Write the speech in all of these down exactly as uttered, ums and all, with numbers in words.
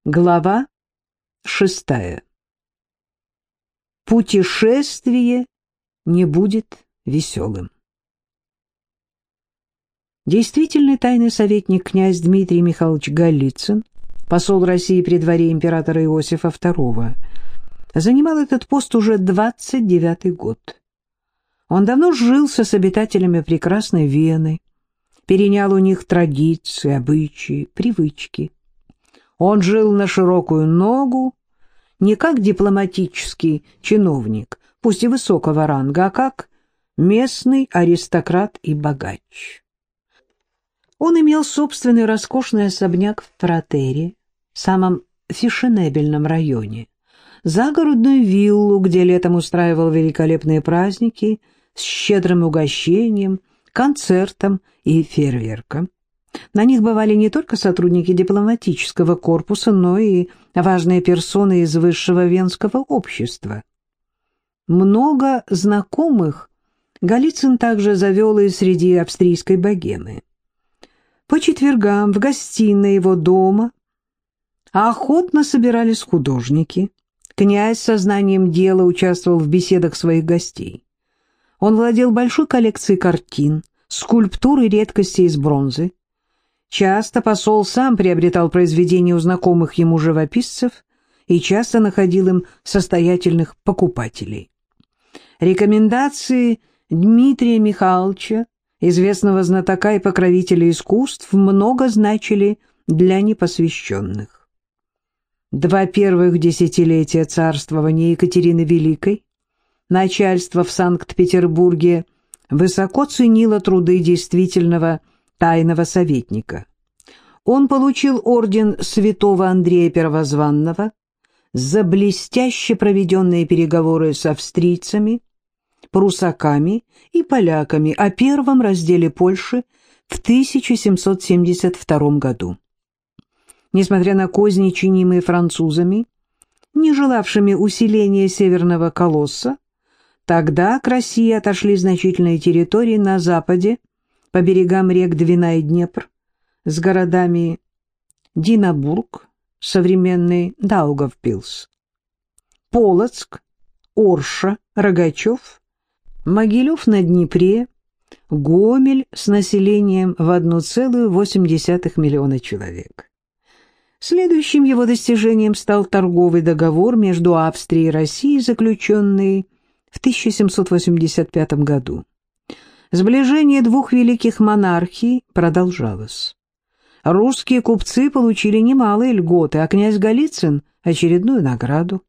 Глава шестая. Путешествие не будет веселым. Действительный тайный советник князь Дмитрий Михайлович Голицын, посол России при дворе императора Иосифа второго, занимал этот пост уже двадцать девятый год. Он давно сжился с обитателями прекрасной Вены, перенял у них традиции, обычаи, привычки. Он жил на широкую ногу, не как дипломатический чиновник, пусть и высокого ранга, а как местный аристократ и богач. Он имел собственный роскошный особняк в Пратере, самом фешенебельном районе, загородную виллу, где летом устраивал великолепные праздники с щедрым угощением, концертом и фейерверком. На них бывали не только сотрудники дипломатического корпуса, но и важные персоны из высшего венского общества. Много знакомых Голицын также завел и среди австрийской богемы. По четвергам в гостиной его дома охотно собирались художники. Князь со знанием дела участвовал в беседах своих гостей. Он владел большой коллекцией картин, скульптур и редкостей из бронзы. Часто посол сам приобретал произведения у знакомых ему живописцев и часто находил им состоятельных покупателей. Рекомендации Дмитрия Михайловича, известного знатока и покровителя искусств, много значили для непосвященных. Два первых десятилетия царствования Екатерины Великой начальство в Санкт-Петербурге высоко ценило труды действительного тайного советника. Он получил орден святого Андрея Первозванного за блестяще проведенные переговоры с австрийцами, прусаками и поляками о первом разделе Польши в тысяча семьсот семьдесят втором году. Несмотря на козни, чинимые французами, не желавшими усиления Северного колосса, тогда к России отошли значительные территории на западе, по берегам рек Двина и Днепр, с городами Динабург, современный Даугавпилс, Полоцк, Орша, Рогачев, Могилев на Днепре, Гомель с населением в одна целая восемь десятых миллиона человек. Следующим его достижением стал торговый договор между Австрией и Россией, заключенный в тысяча семьсот восемьдесят пятом году. Сближение двух великих монархий продолжалось. Русские купцы получили немалые льготы, а князь Голицын — очередную награду.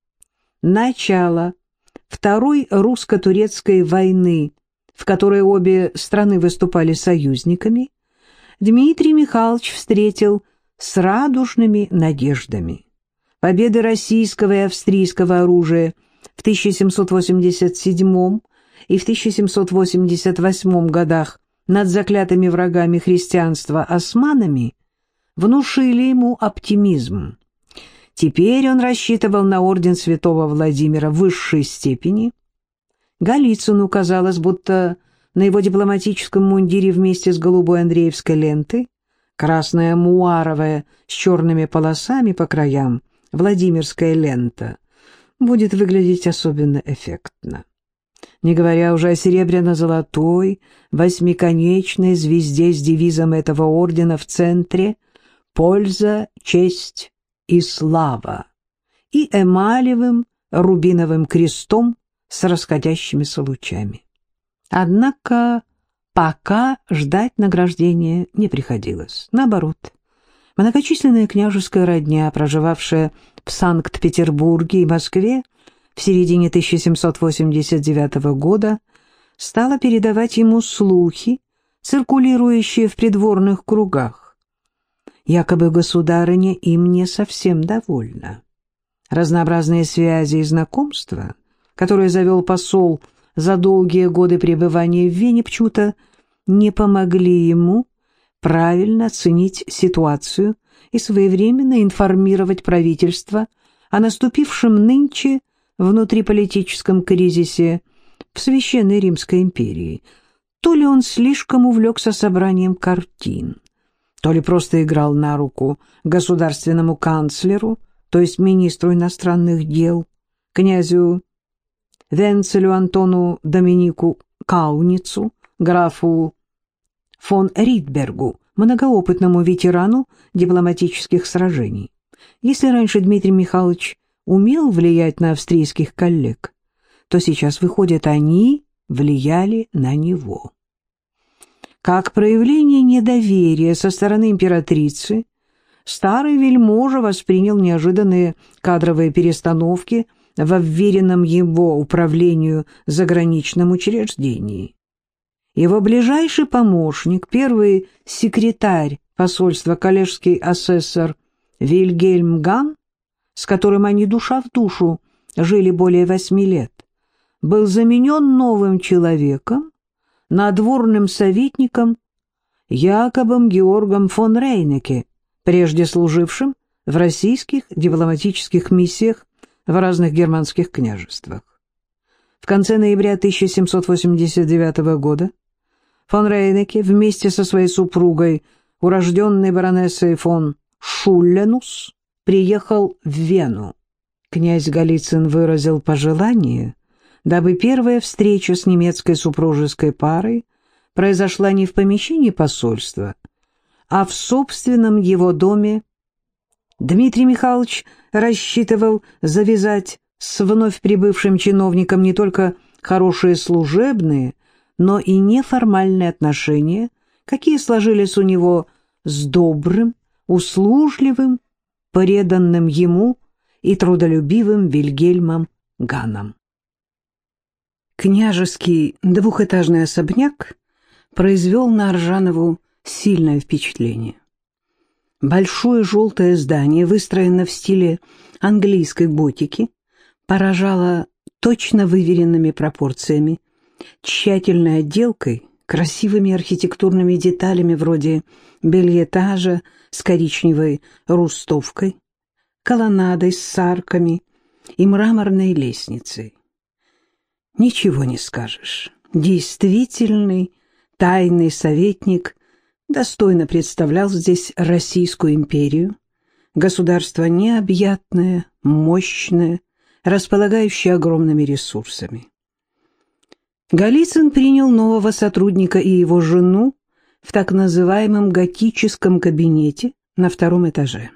Начало Второй русско-турецкой войны, в которой обе страны выступали союзниками, Дмитрий Михайлович встретил с радужными надеждами. Победы российского и австрийского оружия в тысяча семьсот восемьдесят седьмом и в тысяча семьсот восемьдесят восьмом годах над заклятыми врагами христианства османами внушили ему оптимизм. Теперь он рассчитывал на орден святого Владимира высшей степени. Голицыну казалось, будто на его дипломатическом мундире вместе с голубой андреевской лентой, красная муаровая с черными полосами по краям, Владимирская лента, будет выглядеть особенно эффектно. Не говоря уже о серебряно-золотой, восьмиконечной звезде с девизом этого ордена в центре «Польза, честь и слава» и эмалевым рубиновым крестом с расходящимися лучами. Однако пока ждать награждения не приходилось. Наоборот, многочисленная княжеская родня, проживавшая в Санкт-Петербурге и Москве, в середине тысяча семьсот восемьдесят девятого года стала передавать ему слухи, циркулирующие в придворных кругах. Якобы государыня им не совсем довольна. Разнообразные связи и знакомства, которые завел посол за долгие годы пребывания в Вене, почему-то не помогли ему правильно оценить ситуацию и своевременно информировать правительство о наступившем нынче внутриполитическом кризисе в Священной Римской империи. То ли он слишком увлекся собранием картин, то ли просто играл на руку государственному канцлеру, то есть министру иностранных дел, князю Венцелю Антону Доминику Кауницу, графу фон Ридбергу, многоопытному ветерану дипломатических сражений. Если раньше Дмитрий Михайлович умел влиять на австрийских коллег, то сейчас, выходит, они влияли на него. Как проявление недоверия со стороны императрицы, старый вельможа воспринял неожиданные кадровые перестановки во вверенном его управлению заграничном учреждении. Его ближайший помощник, первый секретарь посольства, коллежский асессор Вильгельм Ган, с которым они душа в душу жили более восьми лет, был заменен новым человеком, надворным советником Якобом Георгом фон Рейнеке, прежде служившим в российских дипломатических миссиях в разных германских княжествах. В конце ноября тысяча семьсот восемьдесят девятого года фон Рейнеке вместе со своей супругой, урожденной баронессой фон Шулленус, приехал в Вену. Князь Голицын выразил пожелание, дабы первая встреча с немецкой супружеской парой произошла не в помещении посольства, а в собственном его доме. Дмитрий Михайлович рассчитывал завязать с вновь прибывшим чиновником не только хорошие служебные, но и неформальные отношения, какие сложились у него с добрым, услужливым, преданным ему и трудолюбивым Вильгельмом Ганом. Княжеский двухэтажный особняк произвел на Аржанову сильное впечатление. Большое желтое здание, выстроено в стиле английской готики, поражало точно выверенными пропорциями, тщательной отделкой, красивыми архитектурными деталями вроде бельэтажа с коричневой рустовкой, колоннадой с арками и мраморной лестницей. Ничего не скажешь. Действительный тайный советник достойно представлял здесь Российскую империю, государство необъятное, мощное, располагающее огромными ресурсами. Голицын принял нового сотрудника и его жену в так называемом готическом кабинете на втором этаже.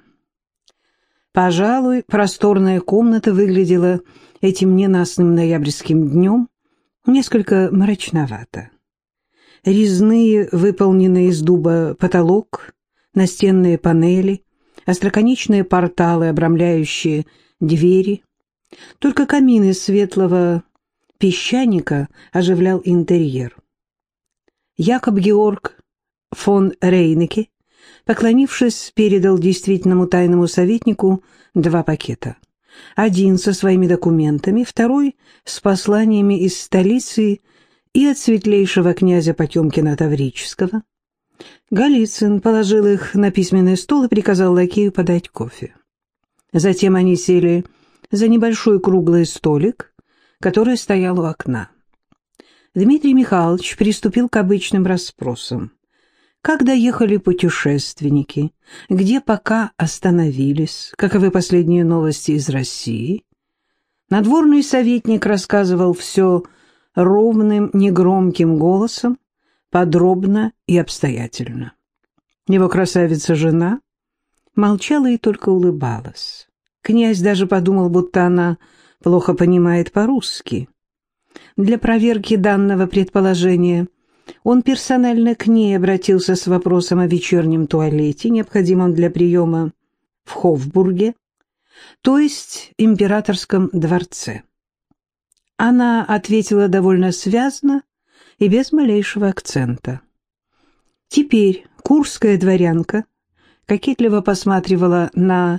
Пожалуй, просторная комната выглядела этим ненастным ноябрьским днем несколько мрачновато. Резные, выполненные из дуба потолок, настенные панели, остроконечные порталы, обрамляющие двери. Только камин из светлого песчаника оживлял интерьер. Якоб Георг фон Рейнеке, поклонившись, передал действительному тайному советнику два пакета. Один со своими документами, второй с посланиями из столицы и от светлейшего князя Потемкина Таврического. Голицын положил их на письменный стол и приказал лакею подать кофе. Затем они сели за небольшой круглый столик, который стоял у окна. Дмитрий Михайлович приступил к обычным расспросам. Как доехали путешественники, где пока остановились, каковы последние новости из России. Надворный советник рассказывал все ровным, негромким голосом, подробно и обстоятельно. Его красавица-жена молчала и только улыбалась. Князь даже подумал, будто она плохо понимает по-русски. Для проверки данного предположения он персонально к ней обратился с вопросом о вечернем туалете, необходимом для приема в Хофбурге, то есть императорском дворце. Она ответила довольно связно и без малейшего акцента. Теперь курская дворянка кокетливо посматривала на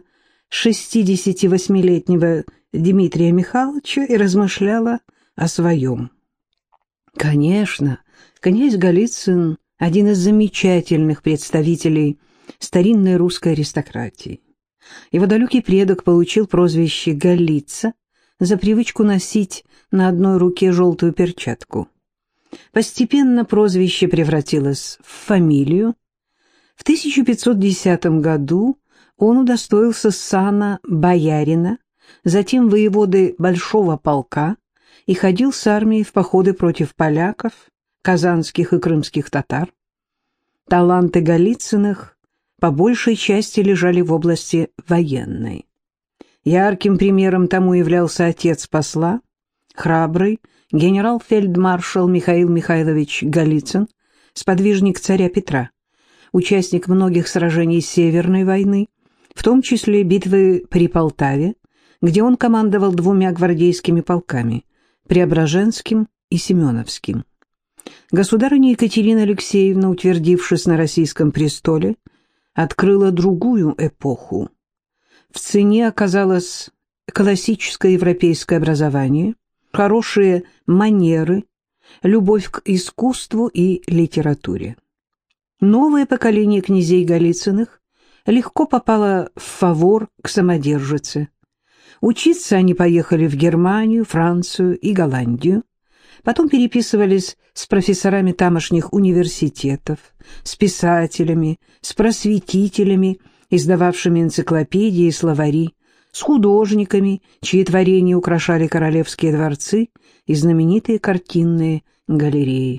шестидесятивосьмилетнего Дмитрия Михайловича и размышляла о своем. Конечно, князь Голицын – один из замечательных представителей старинной русской аристократии. Его далекий предок получил прозвище Голица за привычку носить на одной руке желтую перчатку. Постепенно прозвище превратилось в фамилию. В тысяча пятьсот десятом году он удостоился сана боярина, затем воеводы Большого полка и ходил с армией в походы против поляков, казанских и крымских татар. Таланты Голицыных по большей части лежали в области военной. Ярким примером тому являлся отец посла, храбрый генерал-фельдмаршал Михаил Михайлович Голицын, сподвижник царя Петра, участник многих сражений Северной войны, в том числе битвы при Полтаве, где он командовал двумя гвардейскими полками – Преображенским и Семеновским. Государыня Екатерина Алексеевна, утвердившись на российском престоле, открыла другую эпоху. В цене оказалось классическое европейское образование, хорошие манеры, любовь к искусству и литературе. Новое поколение князей Голицыных легко попало в фавор к самодержице. Учиться они поехали в Германию, Францию и Голландию, потом переписывались с профессорами тамошних университетов, с писателями, с просветителями, издававшими энциклопедии и словари, с художниками, чьи творения украшали королевские дворцы и знаменитые картинные галереи.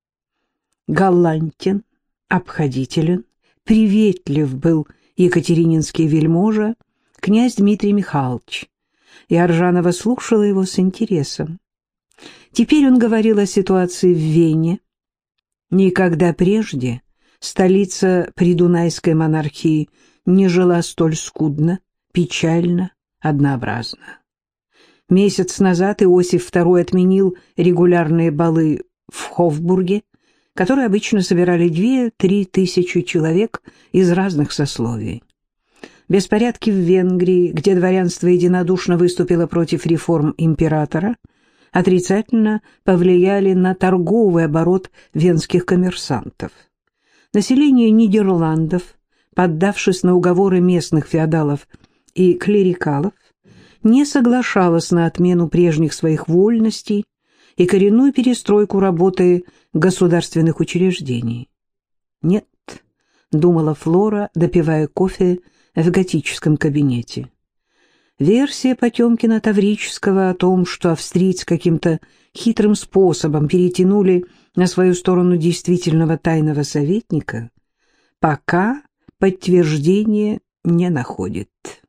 Галантен, обходителен, приветлив был екатерининский вельможа, князь Дмитрий Михайлович, и Аржанова слушала его с интересом. Теперь он говорил о ситуации в Вене. Никогда прежде столица придунайской монархии не жила столь скудно, печально, однообразно. Месяц назад Иосиф второй отменил регулярные балы в Хофбурге, которые обычно собирали две-три тысячи человек из разных сословий. Беспорядки в Венгрии, где дворянство единодушно выступило против реформ императора, отрицательно повлияли на торговый оборот венских коммерсантов. Население Нидерландов, поддавшись на уговоры местных феодалов и клерикалов, не соглашалось на отмену прежних своих вольностей и коренную перестройку работы государственных учреждений. «Нет», — думала Флора, допивая кофе в готическом кабинете. Версия Потемкина-Таврического о том, что австрийцы каким-то хитрым способом перетянули на свою сторону действительного тайного советника, пока подтверждения не находит.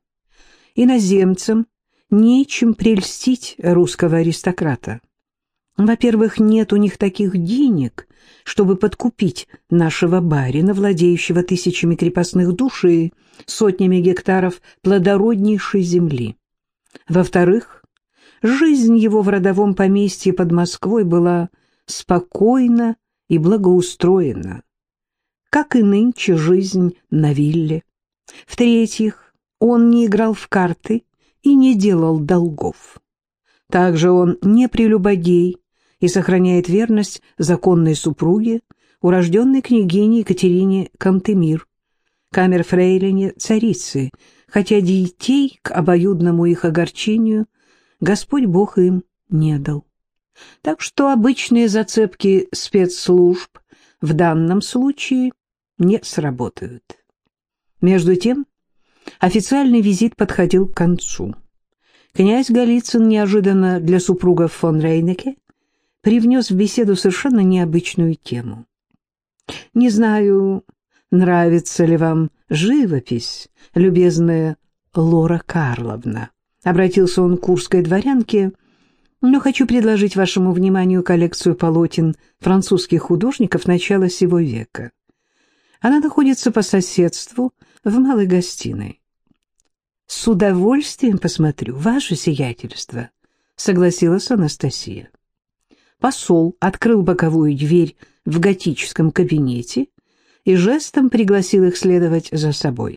Иноземцам нечем прельстить русского аристократа. Во-первых, нет у них таких денег, чтобы подкупить нашего барина, владеющего тысячами крепостных душ и сотнями гектаров плодороднейшей земли. Во-вторых, жизнь его в родовом поместье под Москвой была спокойна и благоустроена, как и нынче жизнь на вилле. В-третьих, он не играл в карты и не делал долгов. Также он не прелюбодей и сохраняет верность законной супруге, урожденной княгине Екатерине Кантемир, камерфрейлине царицы, хотя детей к обоюдному их огорчению Господь Бог им не дал. Так что обычные зацепки спецслужб в данном случае не сработают. Между тем, официальный визит подходил к концу. Князь Голицын неожиданно для супругов фон Рейнеке привнес в беседу совершенно необычную тему. «Не знаю, нравится ли вам живопись, любезная Лора Карловна», — обратился он к курской дворянке, «но хочу предложить вашему вниманию коллекцию полотен французских художников начала сего века. Она находится по соседству в малой гостиной». «С удовольствием посмотрю, ваше сиятельство», — согласилась Анастасия. Посол открыл боковую дверь в готическом кабинете и жестом пригласил их следовать за собой.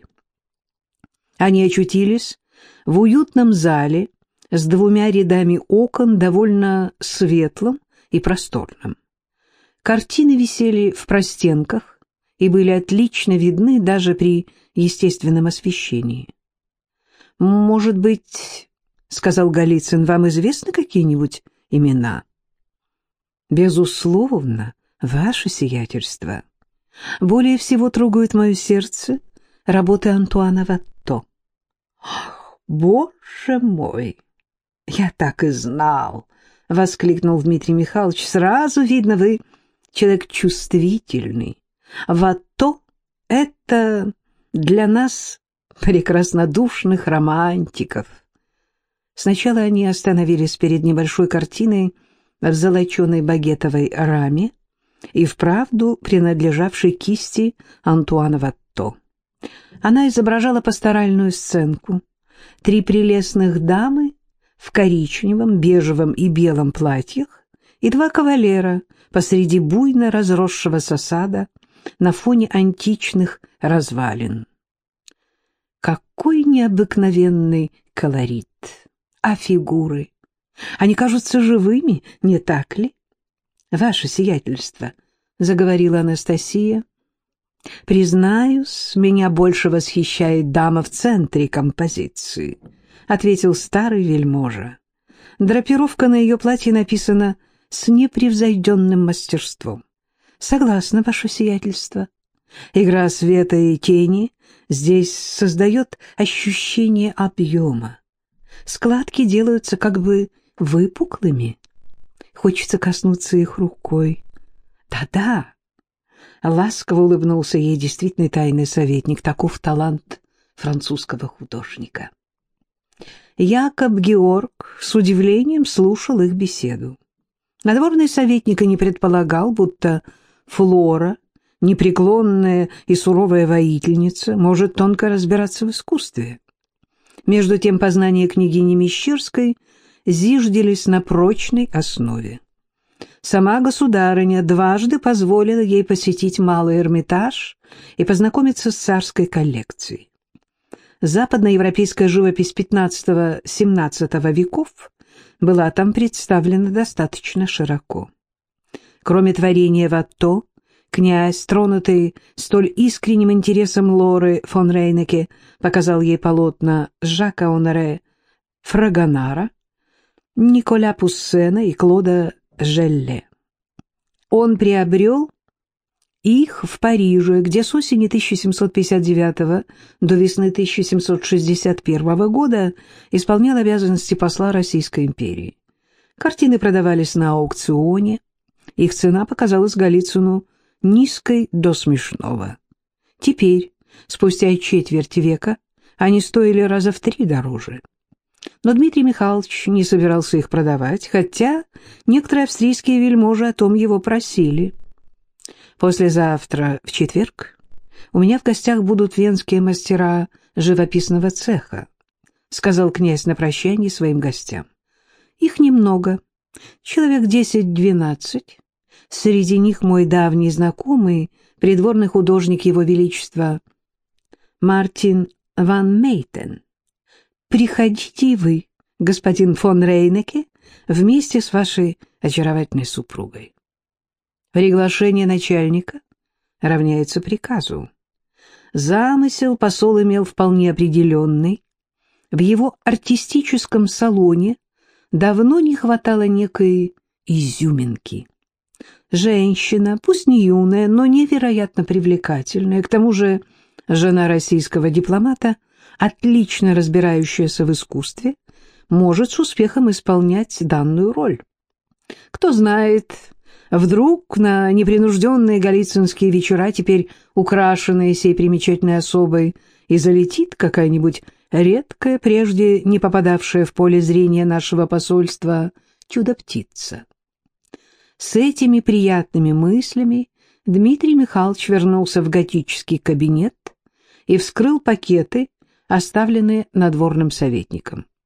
Они очутились в уютном зале с двумя рядами окон, довольно светлым и просторным. Картины висели в простенках и были отлично видны даже при естественном освещении. «Может быть, — сказал Голицын, — вам известны какие-нибудь имена?» «Безусловно, ваше сиятельство. Более всего трогают мое сердце работы Антуана Ватто. «Ах, боже мой! Я так и знал!» — воскликнул Дмитрий Михайлович. «Сразу видно, вы человек чувствительный. Ватто — это для нас, прекраснодушных романтиков». Сначала они остановились перед небольшой картиной в золоченой багетовой раме и вправду принадлежавшей кисти Антуана Ватто. Она изображала пасторальную сценку. Три прелестных дамы в коричневом, бежевом и белом платьях и два кавалера посреди буйно разросшегося сада на фоне античных развалин. Какой необыкновенный колорит! А фигуры? Они кажутся живыми, не так ли? «Ваше сиятельство», — заговорила Анастасия, — «признаюсь, меня больше восхищает дама в центре композиции», — ответил старый вельможа. «Драпировка на ее платье написана с непревзойденным мастерством». «Согласна, ваше сиятельство. Игра света и тени здесь создает ощущение объема. Складки делаются как бы выпуклыми. Хочется коснуться их рукой. Да-да». Ласково улыбнулся ей действительный тайный советник. Таков талант французского художника. Якоб Георг с удивлением слушал их беседу. Надворный советник и не предполагал, будто Флора, непреклонная и суровая воительница, может тонко разбираться в искусстве. Между тем познания княгини Мещерской зиждились на прочной основе. Сама государыня дважды позволила ей посетить Малый Эрмитаж и познакомиться с царской коллекцией. Западноевропейская живопись пятнадцатого-семнадцатого веков была там представлена достаточно широко. Кроме творения Ватто, князь, тронутый столь искренним интересом Лоры фон Рейнеке, показал ей полотна Жака Оноре Фрагонара, Николя Пуссена и Клода Желле. Он приобрел их в Париже, где с осени тысяча семьсот пятьдесят девятого до весны тысяча семьсот шестьдесят первого года исполнял обязанности посла Российской империи. Картины продавались на аукционе. Их цена показалась Голицыну низкой до смешного. Теперь, спустя четверть века, они стоили раза в три дороже. Но Дмитрий Михайлович не собирался их продавать, хотя некоторые австрийские вельможи о том его просили. «Послезавтра, в четверг, у меня в гостях будут венские мастера живописного цеха», — сказал князь на прощании своим гостям. «Их немного, человек десять-двенадцать. Среди них мой давний знакомый, придворный художник Его Величества Мартин ван Мейтен. Приходите и вы, господин фон Рейнеке, вместе с вашей очаровательной супругой». Приглашение начальника равняется приказу. Замысел посол имел вполне определенный. В его артистическом салоне давно не хватало некой изюминки. Женщина, пусть не юная, но невероятно привлекательная, к тому же жена российского дипломата, отлично разбирающаяся в искусстве, может с успехом исполнять данную роль. Кто знает, вдруг на непринужденные голицынские вечера, теперь украшенные сей примечательной особой, и залетит какая-нибудь редкая, прежде не попадавшая в поле зрения нашего посольства, чудо-птица. С этими приятными мыслями Дмитрий Михайлович вернулся в готический кабинет и вскрыл пакеты, оставленные надворным советником.